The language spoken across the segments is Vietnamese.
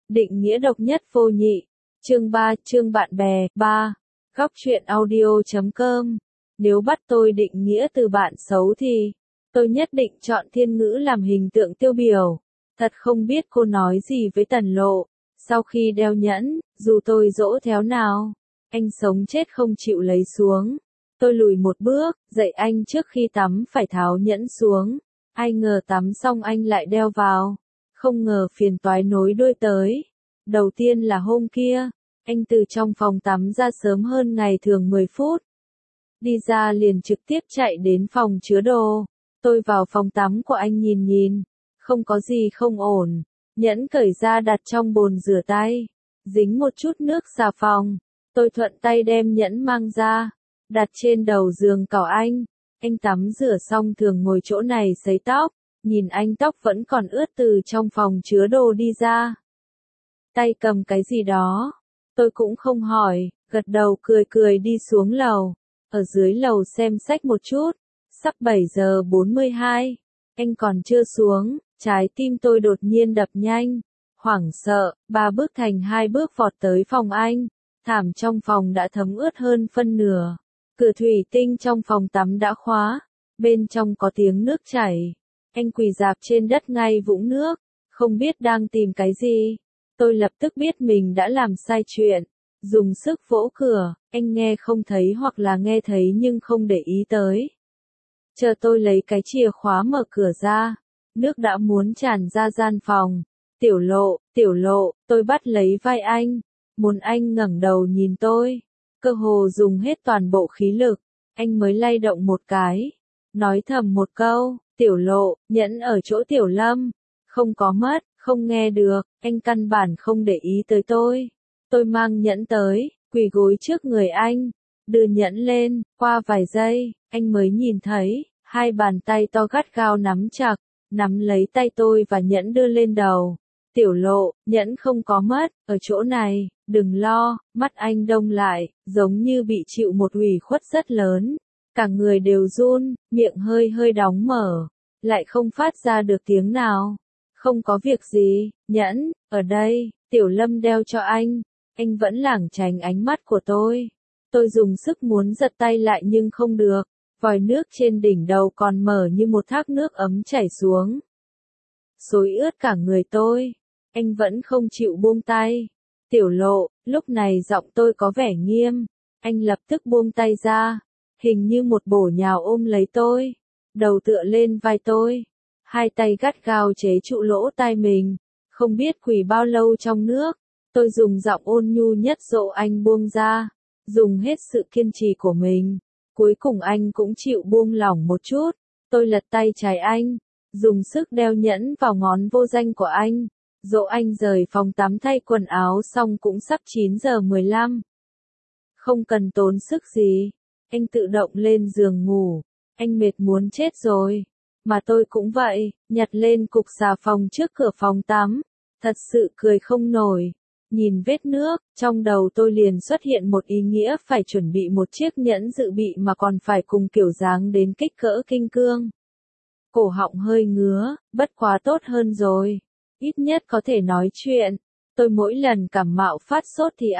Định nghĩa độc nhất vô nhị. Chương 3, chương bạn bè, 3. Góc truyện audio.com. Nếu bắt tôi định nghĩa từ bạn xấu thì, tôi nhất định chọn Thiên Ngữ làm hình tượng tiêu biểu. Thật không biết cô nói gì với Tần Lộ. Sau khi đeo nhẫn, dù tôi dỗ theo nào, anh sống chết không chịu lấy xuống. Tôi lùi một bước, dạy anh trước khi tắm phải tháo nhẫn xuống. Ai ngờ tắm xong anh lại đeo vào. Không ngờ phiền toái nối đuôi tới. Đầu tiên là hôm kia, anh từ trong phòng tắm ra sớm hơn ngày thường 10 phút. Đi ra liền trực tiếp chạy đến phòng chứa đồ. Tôi vào phòng tắm của anh nhìn, không có gì không ổn. Nhẫn cởi ra đặt trong bồn rửa tay, dính một chút nước xà phòng. Tôi thuận tay đem nhẫn mang ra, đặt trên đầu giường cỏ anh. Anh tắm rửa xong thường ngồi chỗ này sấy tóc, nhìn anh tóc vẫn còn ướt từ trong phòng chứa đồ đi ra. Tay cầm cái gì đó, tôi cũng không hỏi, gật đầu cười đi xuống lầu. Ở dưới lầu xem sách một chút, sắp 7 giờ 42, anh còn chưa xuống, trái tim tôi đột nhiên đập nhanh, hoảng sợ, 3 bước thành 2 bước vọt tới phòng anh, thảm trong phòng đã thấm ướt hơn phân nửa, cửa thủy tinh trong phòng tắm đã khóa, bên trong có tiếng nước chảy, anh quỳ rạp trên đất ngay vũng nước, không biết đang tìm cái gì. Tôi lập tức biết mình đã làm sai chuyện, dùng sức vỗ cửa, anh nghe không thấy hoặc là nghe thấy nhưng không để ý tới. Chờ tôi lấy cái chìa khóa mở cửa ra, nước đã muốn tràn ra gian phòng. Tiểu lộ, tôi bắt lấy vai anh, muốn anh ngẩng đầu nhìn tôi, cơ hồ dùng hết toàn bộ khí lực, anh mới lay động một cái, nói thầm một câu, Tiểu Lộ, nhẫn ở chỗ Tiểu Lâm, không có mất. Không nghe được, anh căn bản không để ý tới tôi. Tôi mang nhẫn tới, quỳ gối trước người anh, đưa nhẫn lên, qua vài giây, anh mới nhìn thấy, hai bàn tay to gắt gao nắm chặt, nắm lấy tay tôi và nhẫn đưa lên đầu. Tiểu Lộ, nhẫn không có mất, ở chỗ này, đừng lo, mắt anh đông lại, giống như bị chịu một ủy khuất rất lớn. Cả người đều run, miệng hơi đóng mở, lại không phát ra được tiếng nào. Không có việc gì, nhẫn, ở đây, Tiểu Lâm đeo cho anh vẫn lảng tránh ánh mắt của tôi. Tôi dùng sức muốn giật tay lại nhưng không được, vòi nước trên đỉnh đầu còn mở như một thác nước ấm chảy xuống. Xối ướt cả người tôi, anh vẫn không chịu buông tay. Tiểu Lộ, lúc này giọng tôi có vẻ nghiêm, anh lập tức buông tay ra, hình như một bổ nhào ôm lấy tôi, đầu tựa lên vai tôi. Hai tay gắt gao chế trụ lỗ tai mình, không biết quỳ bao lâu trong nước, tôi dùng giọng ôn nhu nhất dỗ anh buông ra, dùng hết sự kiên trì của mình, cuối cùng anh cũng chịu buông lỏng một chút, tôi lật tay trái anh, dùng sức đeo nhẫn vào ngón vô danh của anh, dỗ anh rời phòng tắm thay quần áo xong cũng sắp 9 giờ 15. Không cần tốn sức gì, anh tự động lên giường ngủ, anh mệt muốn chết rồi. Mà tôi cũng vậy, nhặt lên cục xà phòng trước cửa phòng tắm, thật sự cười không nổi. Nhìn vết nước, trong đầu tôi liền xuất hiện một ý nghĩa phải chuẩn bị một chiếc nhẫn dự bị mà còn phải cùng kiểu dáng đến kích cỡ kinh cương. Cổ họng hơi ngứa, bất quá tốt hơn rồi. Ít nhất có thể nói chuyện. Tôi mỗi lần cảm mạo phát sốt thì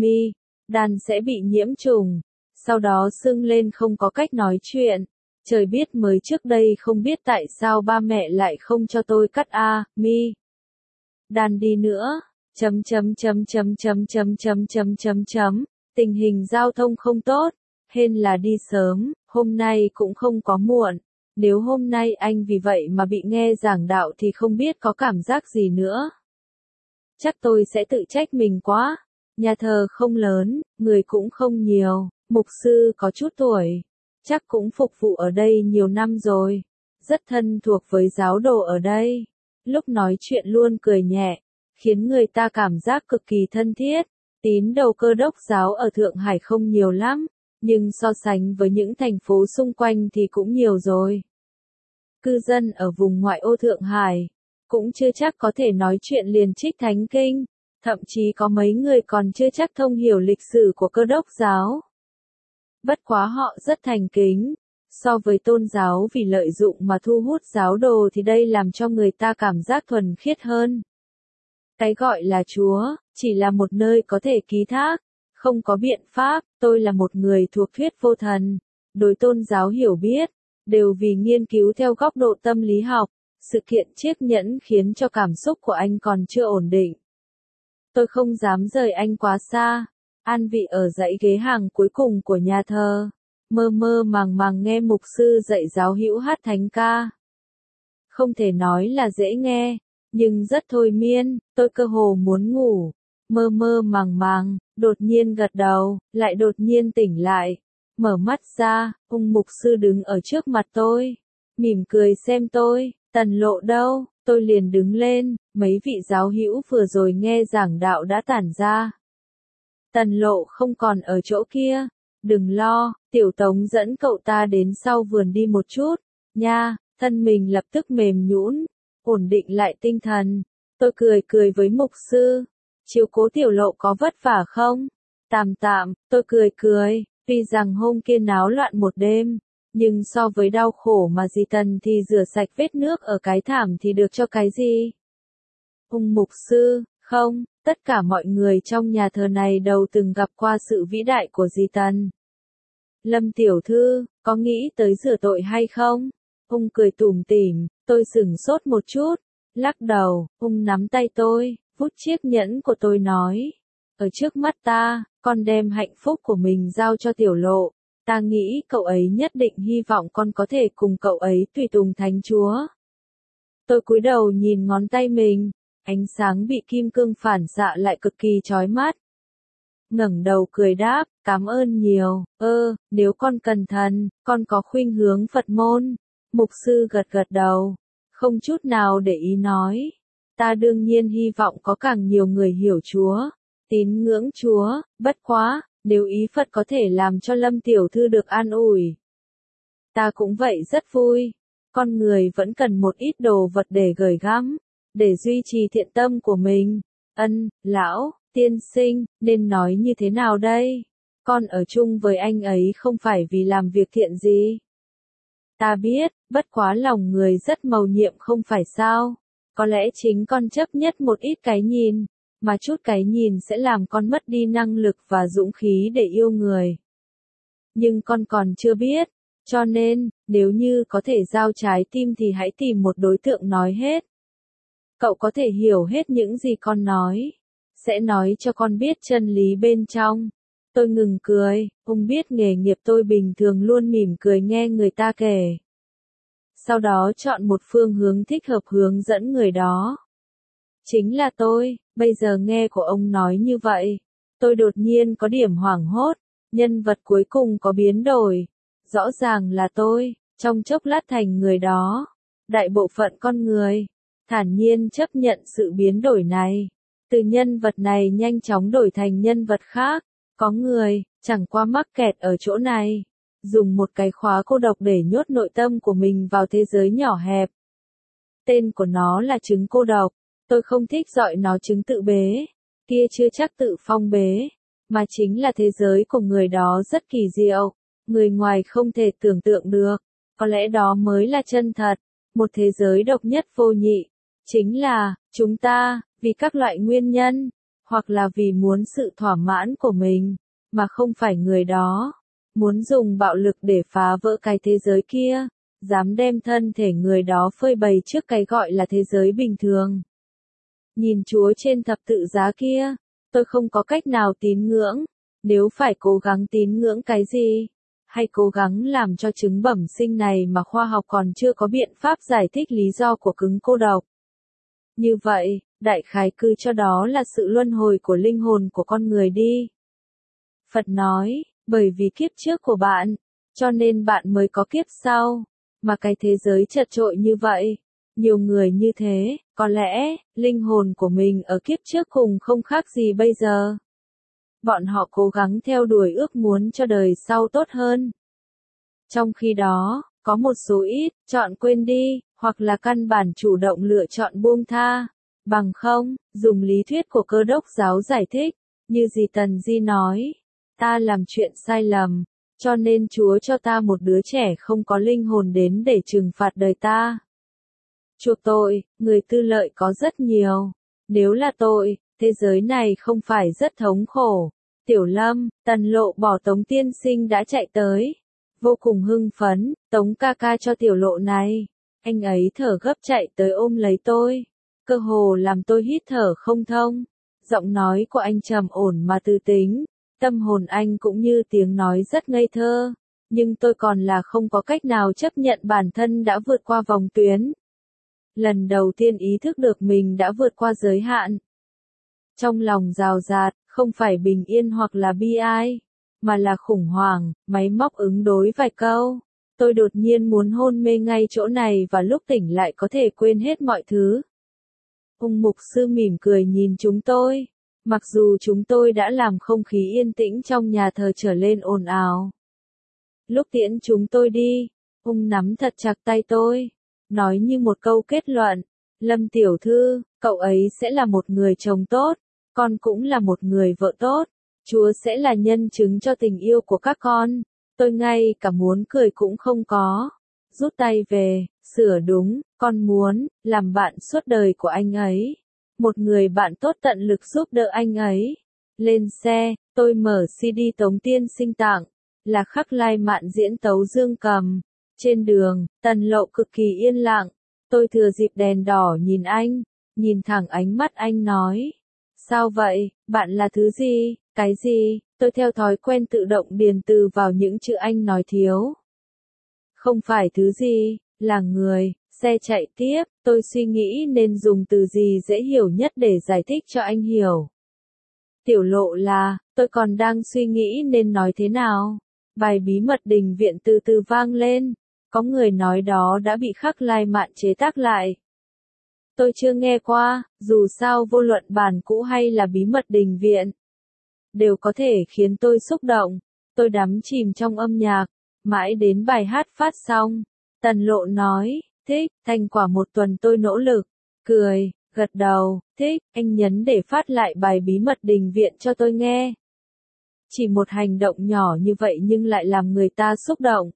đan sẽ bị nhiễm trùng. Sau đó sưng lên không có cách nói chuyện. Trời biết mới trước đây không biết tại sao ba mẹ lại không cho tôi cắt đan đi nữa. Tình hình giao thông không tốt, hên là đi sớm, hôm nay cũng không có muộn. Nếu hôm nay anh vì vậy mà bị nghe giảng đạo thì không biết có cảm giác gì nữa. Chắc tôi sẽ tự trách mình quá. Nhà thờ không lớn, người cũng không nhiều, mục sư có chút tuổi. Chắc cũng phục vụ ở đây nhiều năm rồi, rất thân thuộc với giáo đồ ở đây. Lúc nói chuyện luôn cười nhẹ, khiến người ta cảm giác cực kỳ thân thiết. Tín đồ Cơ đốc giáo ở Thượng Hải không nhiều lắm, nhưng so sánh với những thành phố xung quanh thì cũng nhiều rồi. Cư dân ở vùng ngoại ô Thượng Hải, cũng chưa chắc có thể nói chuyện liền trích thánh kinh, thậm chí có mấy người còn chưa chắc thông hiểu lịch sử của Cơ đốc giáo. Bất quá họ rất thành kính, so với tôn giáo vì lợi dụng mà thu hút giáo đồ thì đây làm cho người ta cảm giác thuần khiết hơn. Cái gọi là Chúa, chỉ là một nơi có thể ký thác, không có biện pháp, tôi là một người thuộc thuyết vô thần, đối tôn giáo hiểu biết, đều vì nghiên cứu theo góc độ tâm lý học, sự kiện chiếc nhẫn khiến cho cảm xúc của anh còn chưa ổn định. Tôi không dám rời anh quá xa, an vị ở dãy ghế hàng cuối cùng của nhà thờ, mơ mơ màng màng nghe mục sư dạy giáo hữu hát thánh ca. Không thể nói là dễ nghe, nhưng rất thôi miên, tôi cơ hồ muốn ngủ, mơ mơ màng màng, đột nhiên gật đầu, lại đột nhiên tỉnh lại, mở mắt ra, ông mục sư đứng ở trước mặt tôi, mỉm cười xem tôi, Tần Lộ đâu, tôi liền đứng lên, mấy vị giáo hữu vừa rồi nghe giảng đạo đã tản ra. Tần Lộ không còn ở chỗ kia, đừng lo, Tiểu Tống dẫn cậu ta đến sau vườn đi một chút, nha, thân mình lập tức mềm nhũn, ổn định lại tinh thần, tôi cười cười với mục sư, chiếu cố Tiểu Lộ có vất vả không? Tạm tạm, tôi cười cười, tuy rằng hôm kia náo loạn một đêm, nhưng so với đau khổ mà dì Tần thì rửa sạch vết nước ở cái thảm thì được cho cái gì? Ông mục sư, không, tất cả mọi người trong nhà thờ này đều từng gặp qua sự vĩ đại của dì Tần. Lâm tiểu thư, có nghĩ tới rửa tội hay không? Ông cười tủm tỉm, tôi sửng sốt một chút, lắc đầu, ông nắm tay tôi, vuốt chiếc nhẫn của tôi nói. Ở trước mắt ta, con đem hạnh phúc của mình giao cho Tiểu Lộ. Ta nghĩ cậu ấy nhất định hy vọng con có thể cùng cậu ấy tùy tùng Thánh Chúa. Tôi cúi đầu nhìn ngón tay mình, ánh sáng bị kim cương phản xạ lại cực kỳ chói mắt. Ngẩng đầu cười đáp, cảm ơn nhiều, nếu con cẩn thận, con có khuynh hướng Phật môn. Mục sư gật gật đầu, không chút nào để ý nói. Ta đương nhiên hy vọng có càng nhiều người hiểu Chúa, tín ngưỡng Chúa, bất quá, nếu ý Phật có thể làm cho Lâm tiểu thư được an ủi. Ta cũng vậy rất vui, con người vẫn cần một ít đồ vật để gửi gắm, để duy trì thiện tâm của mình. Lão, tiên sinh, nên nói như thế nào đây? Con ở chung với anh ấy không phải vì làm việc thiện gì. Ta biết, bất quá lòng người rất mầu nhiệm không phải sao? Có lẽ chính con chấp nhất một ít cái nhìn, mà chút cái nhìn sẽ làm con mất đi năng lực và dũng khí để yêu người. Nhưng con còn chưa biết, cho nên, nếu như có thể giao trái tim thì hãy tìm một đối tượng nói hết. Cậu có thể hiểu hết những gì con nói, sẽ nói cho con biết chân lý bên trong. Tôi ngừng cười, ông biết nghề nghiệp tôi bình thường luôn mỉm cười nghe người ta kể. Sau đó chọn một phương hướng thích hợp hướng dẫn người đó. Chính là tôi, bây giờ nghe của ông nói như vậy. Tôi đột nhiên có điểm hoảng hốt, nhân vật cuối cùng có biến đổi. Rõ ràng là tôi, trong chốc lát thành người đó. Đại bộ phận con người, thản nhiên chấp nhận sự biến đổi này. Từ nhân vật này nhanh chóng đổi thành nhân vật khác. Có người, chẳng qua mắc kẹt ở chỗ này. Dùng một cái khóa cô độc để nhốt nội tâm của mình vào thế giới nhỏ hẹp. Tên của nó là trứng cô độc. Tôi không thích gọi nó trứng tự bế. Kia chưa chắc tự phong bế. Mà chính là thế giới của người đó rất kỳ diệu. Người ngoài không thể tưởng tượng được. Có lẽ đó mới là chân thật. Một thế giới độc nhất vô nhị. Chính là, chúng ta, vì các loại nguyên nhân, hoặc là vì muốn sự thỏa mãn của mình, mà không phải người đó. Muốn dùng bạo lực để phá vỡ cái thế giới kia, dám đem thân thể người đó phơi bày trước cái gọi là thế giới bình thường. Nhìn Chúa trên thập tự giá kia, tôi không có cách nào tín ngưỡng, nếu phải cố gắng tín ngưỡng cái gì, hay cố gắng làm cho chứng bẩm sinh này mà khoa học còn chưa có biện pháp giải thích lý do của cứng cô độc. Như vậy, đại khái cứ cho đó là sự luân hồi của linh hồn của con người đi. Phật nói, bởi vì kiếp trước của bạn, cho nên bạn mới có kiếp sau, mà cái thế giới chật chội như vậy. Nhiều người như thế, có lẽ, linh hồn của mình ở kiếp trước cùng không khác gì bây giờ. Bọn họ cố gắng theo đuổi ước muốn cho đời sau tốt hơn. Trong khi đó, có một số ít, chọn quên đi, hoặc là căn bản chủ động lựa chọn buông tha. Bằng không, dùng lý thuyết của Cơ đốc giáo giải thích, như dì Tần Di nói, ta làm chuyện sai lầm, cho nên Chúa cho ta một đứa trẻ không có linh hồn đến để trừng phạt đời ta. Chuộc tội, người tư lợi có rất nhiều, Nếu là tôi, thế giới này không phải rất thống khổ. Tiểu Lâm, Tần Lộ bỏ Tống tiên sinh đã chạy tới. Vô cùng hưng phấn, Tống ca ca cho Tiểu Lộ này. Anh ấy thở gấp chạy tới ôm lấy tôi. Cơ hồ làm tôi hít thở không thông. Giọng nói của anh trầm ổn mà tư tính. Tâm hồn anh cũng như tiếng nói rất ngây thơ. Nhưng tôi còn là không có cách nào chấp nhận bản thân đã vượt qua vòng tuyến. Lần đầu tiên ý thức được mình đã vượt qua giới hạn. Trong lòng rào rạt, không phải bình yên hoặc là bi ai, mà là khủng hoảng, máy móc ứng đối vài câu. Tôi đột nhiên muốn hôn mê ngay chỗ này và lúc tỉnh lại có thể quên hết mọi thứ. Ông mục sư mỉm cười nhìn chúng tôi. Mặc dù chúng tôi đã làm không khí yên tĩnh trong nhà thờ trở lên ồn ào. Lúc tiễn chúng tôi đi, ông nắm thật chặt tay tôi, nói như một câu kết luận, Lâm tiểu thư, cậu ấy sẽ là một người chồng tốt, con cũng là một người vợ tốt, Chúa sẽ là nhân chứng cho tình yêu của các con. Tôi ngay cả muốn cười cũng không có. Rút tay về, sửa đúng, con muốn làm bạn suốt đời của anh ấy. Một người bạn tốt tận lực giúp đỡ anh ấy. Lên xe, tôi mở CD Tống tiên sinh tặng, là khắc lai mạn diễn tấu dương cầm. Trên đường, Tần Lộ cực kỳ yên lặng. Tôi thừa dịp đèn đỏ nhìn anh, nhìn thẳng ánh mắt anh nói. Sao vậy, bạn là thứ gì, cái gì? Tôi theo thói quen tự động điền từ vào những chữ anh nói thiếu. Không phải thứ gì, là người. Xe chạy tiếp, tôi suy nghĩ nên dùng từ gì dễ hiểu nhất để giải thích cho anh hiểu. Tiểu Lộ là, tôi còn đang suy nghĩ nên nói thế nào. Bài bí mật đình viện từ từ vang lên. Có người nói đó đã bị khắc lai mạn chế tác lại. Tôi chưa nghe qua, dù sao vô luận bản cũ hay là bí mật đình viện. Đều có thể khiến tôi xúc động. Tôi đắm chìm trong âm nhạc. Mãi đến bài hát phát xong. Tần Lộ nói, thích, thành quả một tuần tôi nỗ lực. Cười, gật đầu, thích, anh nhấn để phát lại bài bí mật đình viện cho tôi nghe. Chỉ một hành động nhỏ như vậy nhưng lại làm người ta xúc động.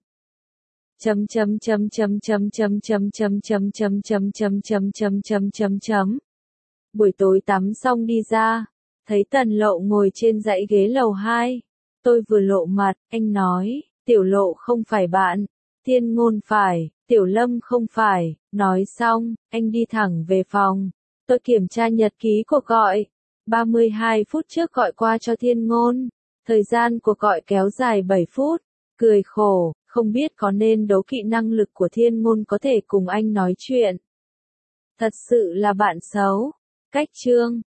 Buổi tối tắm xong đi ra, thấy Tần Lộ ngồi trên dãy ghế lầu 2. Tôi vừa lộ mặt, anh nói, Tiểu Lộ không phải bạn, Thiên Ngôn phải, Tiểu Lâm không phải. Nói xong, anh đi thẳng về phòng. Tôi kiểm tra nhật ký cuộc gọi. 32 phút trước gọi qua cho Thiên Ngôn. Thời gian cuộc gọi kéo dài 7 phút. Cười khổ, không biết có nên đố kỵ năng lực của Thiên Ngôn có thể cùng anh nói chuyện. Thật sự là bạn xấu. Cách chương